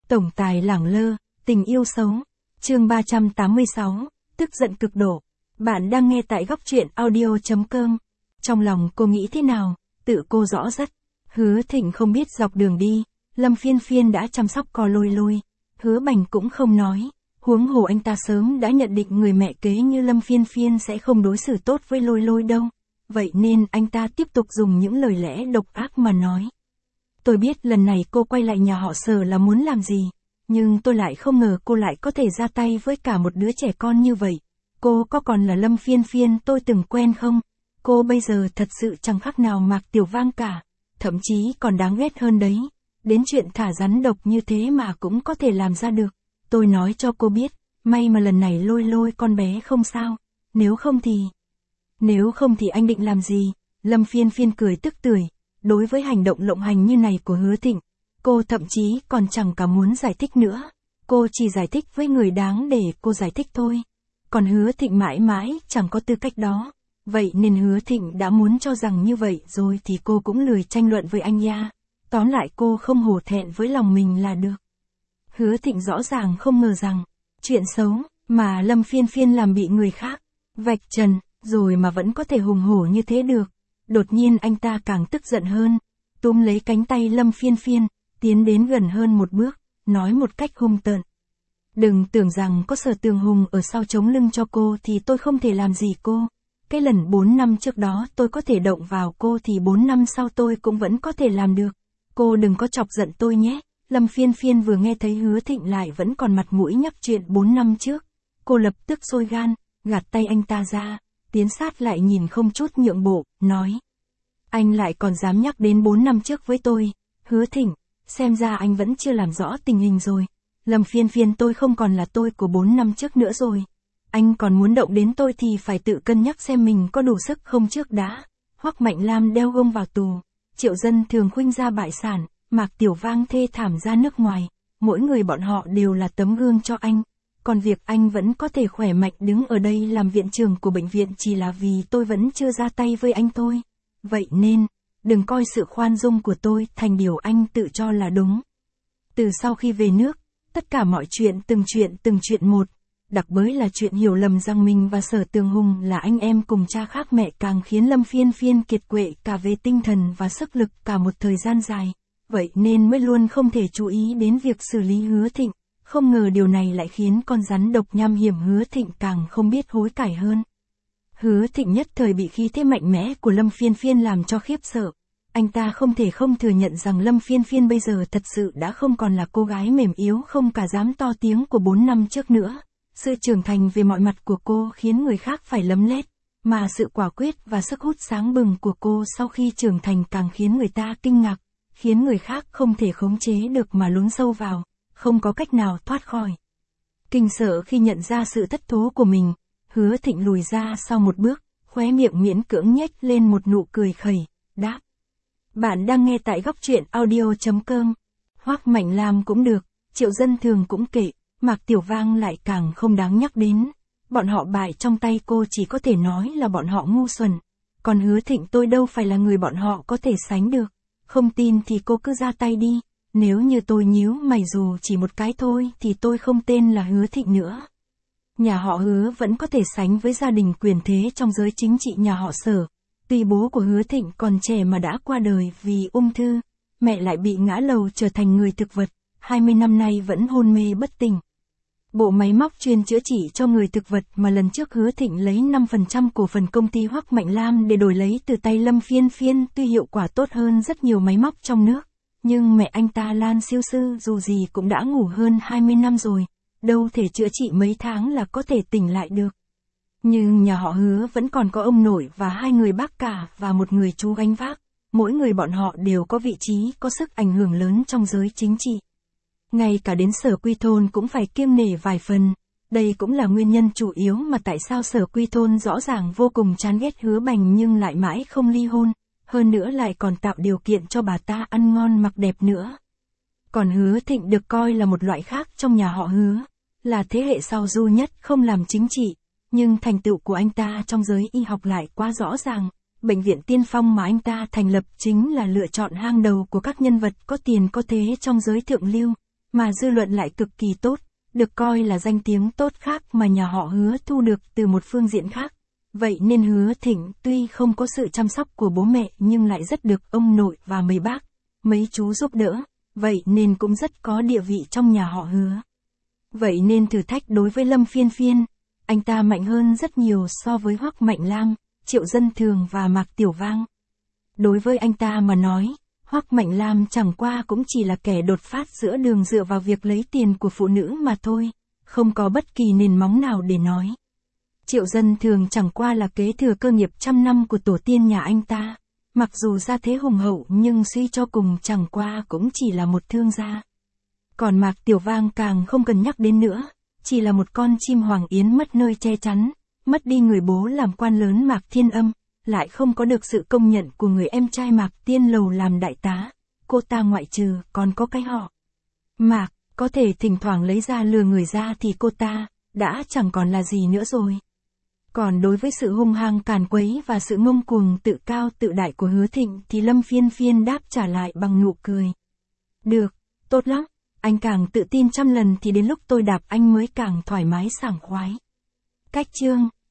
Tổng tài lẳng lơ, tình yêu xấu. Chương 386, tức giận cực độ. Bạn đang nghe tại góc truyện audio.com. Trong lòng cô nghĩ thế nào, tự cô rõ rất. Hứa Thịnh không biết dọc đường đi, Lâm Phiên Phiên đã chăm sóc co Lôi Lôi. Hứa Bành cũng không nói, huống hồ anh ta sớm đã nhận định người mẹ kế như Lâm Phiên Phiên sẽ không đối xử tốt với Lôi Lôi đâu. Vậy nên anh ta tiếp tục dùng những lời lẽ độc ác mà nói. Tôi biết lần này cô quay lại nhà họ Sở là muốn làm gì, nhưng tôi lại không ngờ cô lại có thể ra tay với cả một đứa trẻ con như vậy. Cô có còn là Lâm Phiên Phiên tôi từng quen không? Cô bây giờ thật sự chẳng khác nào Mạc Tiểu Vang cả, thậm chí còn đáng ghét hơn đấy. Đến chuyện thả rắn độc như thế mà cũng có thể làm ra được. Tôi nói cho cô biết, may mà lần này Lôi Lôi con bé không sao, nếu không thì anh định làm gì? Lâm Phiên Phiên cười tức tưởi. Đối với hành động lộng hành như này của Hứa Thịnh, cô thậm chí còn chẳng cả muốn giải thích nữa. Cô chỉ giải thích với người đáng để cô giải thích thôi. Còn Hứa Thịnh mãi mãi chẳng có tư cách đó. Vậy nên Hứa Thịnh đã muốn cho rằng như vậy rồi thì cô cũng lười tranh luận với anh nha. Tóm lại cô không hổ thẹn với lòng mình là được. Hứa Thịnh rõ ràng không ngờ rằng, chuyện xấu mà Lâm Phiên Phiên làm bị người khác vạch trần, rồi mà vẫn có thể hùng hổ như thế được. Đột nhiên anh ta càng tức giận hơn, túm lấy cánh tay Lâm Phiên Phiên, tiến đến gần hơn một bước, nói một cách hung tợn. Đừng tưởng rằng có Sở Tường Hùng ở sau chống lưng cho cô thì tôi không thể làm gì cô. Cái lần 4 năm trước đó tôi có thể động vào cô thì 4 năm sau tôi cũng vẫn có thể làm được. Cô đừng có chọc giận tôi nhé. Lâm Phiên Phiên vừa nghe thấy Hứa Thịnh lại vẫn còn mặt mũi nhắc chuyện 4 năm trước. Cô lập tức sôi gan, gạt tay anh ta ra, tiến sát lại nhìn không chút nhượng bộ, nói. Anh lại còn dám nhắc đến 4 năm trước với tôi. Hứa Thịnh, xem ra anh vẫn chưa làm rõ tình hình rồi. Lâm Phiên Phiên tôi không còn là tôi của 4 năm trước nữa rồi. Anh còn muốn động đến tôi thì phải tự cân nhắc xem mình có đủ sức không trước đã. Hoắc Mạnh Lam đeo gông vào tù, Triệu Dân Thường khuynh ra bại sản, Mạc Tiểu Vang thê thảm ra nước ngoài. Mỗi người bọn họ đều là tấm gương cho anh. Còn việc anh vẫn có thể khỏe mạnh đứng ở đây làm viện trưởng của bệnh viện chỉ là vì tôi vẫn chưa ra tay với anh thôi. Vậy nên, đừng coi sự khoan dung của tôi thành điều anh tự cho là đúng. Từ sau khi về nước, tất cả mọi chuyện từng chuyện một, đặc bới là chuyện hiểu lầm rằng mình và Sở Tường Hùng là anh em cùng cha khác mẹ càng khiến Lâm Phiên Phiên kiệt quệ cả về tinh thần và sức lực cả một thời gian dài. Vậy nên mới luôn không thể chú ý đến việc xử lý Hứa Thịnh. Không ngờ điều này lại khiến con rắn độc nham hiểm Hứa Thịnh càng không biết hối cải hơn. Hứa Thịnh nhất thời bị khí thế mạnh mẽ của Lâm Phiên Phiên làm cho khiếp sợ. Anh ta không thể không thừa nhận rằng Lâm Phiên Phiên bây giờ thật sự đã không còn là cô gái mềm yếu không cả dám to tiếng của 4 năm trước nữa. Sự trưởng thành về mọi mặt của cô khiến người khác phải lấm lét, mà sự quả quyết và sức hút sáng bừng của cô sau khi trưởng thành càng khiến người ta kinh ngạc, khiến người khác không thể khống chế được mà lún sâu vào, không có cách nào thoát khỏi. Kinh sợ khi nhận ra sự thất thố của mình, Hứa Thịnh lùi ra sau một bước, khóe miệng miễn cưỡng nhếch lên một nụ cười khẩy, đáp. Bạn đang nghe tại góc truyện audio.com. Hoắc Mạnh Lam cũng được, Triệu Dân Thường cũng kệ, Mạc Tiểu Vang lại càng không đáng nhắc đến. Bọn họ bại trong tay cô chỉ có thể nói là bọn họ ngu xuẩn. Còn Hứa Thịnh tôi đâu phải là người bọn họ có thể sánh được. Không tin thì cô cứ ra tay đi. Nếu như tôi nhíu mày dù chỉ một cái thôi thì tôi không tên là Hứa Thịnh nữa. Nhà họ Hứa vẫn có thể sánh với gia đình quyền thế trong giới chính trị nhà họ Sở. Tuy bố của Hứa Thịnh còn trẻ mà đã qua đời vì ung thư, mẹ lại bị ngã lầu trở thành người thực vật, 20 năm nay vẫn hôn mê bất tỉnh. Bộ máy móc chuyên chữa trị cho người thực vật mà lần trước Hứa Thịnh lấy 5% cổ phần công ty Hoắc Mạnh Lam để đổi lấy từ tay Lâm Phiên Phiên tuy hiệu quả tốt hơn rất nhiều máy móc trong nước. Nhưng mẹ anh ta Lan siêu sư dù gì cũng đã ngủ hơn 20 năm rồi, đâu thể chữa trị mấy tháng là có thể tỉnh lại được. Nhưng nhà họ Hứa vẫn còn có ông nội và 2 người bác cả và một người chú gánh vác. Mỗi người bọn họ đều có vị trí, có sức ảnh hưởng lớn trong giới chính trị. Ngay cả đến Sở Quy Thôn cũng phải kiêng nể vài phần. Đây cũng là nguyên nhân chủ yếu mà tại sao Sở Quy Thôn rõ ràng vô cùng chán ghét Hứa Bành nhưng lại mãi không ly hôn. Hơn nữa lại còn tạo điều kiện cho bà ta ăn ngon mặc đẹp nữa. Còn Hứa Thịnh được coi là một loại khác trong nhà họ Hứa, là thế hệ sau du nhất không làm chính trị, nhưng thành tựu của anh ta trong giới y học lại quá rõ ràng. Bệnh viện tiên phong mà anh ta thành lập chính là lựa chọn hàng đầu của các nhân vật có tiền có thế trong giới thượng lưu. mà dư luận lại cực kỳ tốt, được coi là danh tiếng tốt khác mà nhà họ Hứa thu được từ một phương diện khác. Vậy nên Hứa Thịnh tuy không có sự chăm sóc của bố mẹ nhưng lại rất được ông nội và mấy bác, mấy chú giúp đỡ, vậy nên cũng rất có địa vị trong nhà họ Hứa. Vậy nên thử thách đối với Lâm Phiên Phiên, anh ta mạnh hơn rất nhiều so với Hoắc Mạnh Lam, Triệu Dân Thường và Mạc Tiểu Vang. Đối với anh ta mà nói, Hoắc Mạnh Lam chẳng qua cũng chỉ là kẻ đột phát giữa đường dựa vào việc lấy tiền của phụ nữ mà thôi, không có bất kỳ nền móng nào để nói. Triệu Dân Thường chẳng qua là kế thừa cơ nghiệp trăm năm của tổ tiên nhà anh ta, mặc dù gia thế hùng hậu nhưng suy cho cùng chẳng qua cũng chỉ là một thương gia. Còn Mạc Tiểu Vang càng không cần nhắc đến nữa, chỉ là một con chim hoàng yến mất nơi che chắn, mất đi người bố làm quan lớn Mạc Thiên Âm, lại không có được sự công nhận của người em trai Mạc Tiên Lầu làm đại tá, cô ta ngoại trừ còn có cái họ Mạc, có thể thỉnh thoảng lấy ra lừa người ra thì cô ta đã chẳng còn là gì nữa rồi. Còn đối với sự hung hăng càn quấy và sự ngông cuồng tự cao tự đại của Hứa Thịnh thì Lâm Phiên Phiên đáp trả lại bằng nụ cười. Được, tốt lắm, anh càng tự tin trăm lần thì đến lúc tôi đạp anh mới càng thoải mái sảng khoái. Cách chương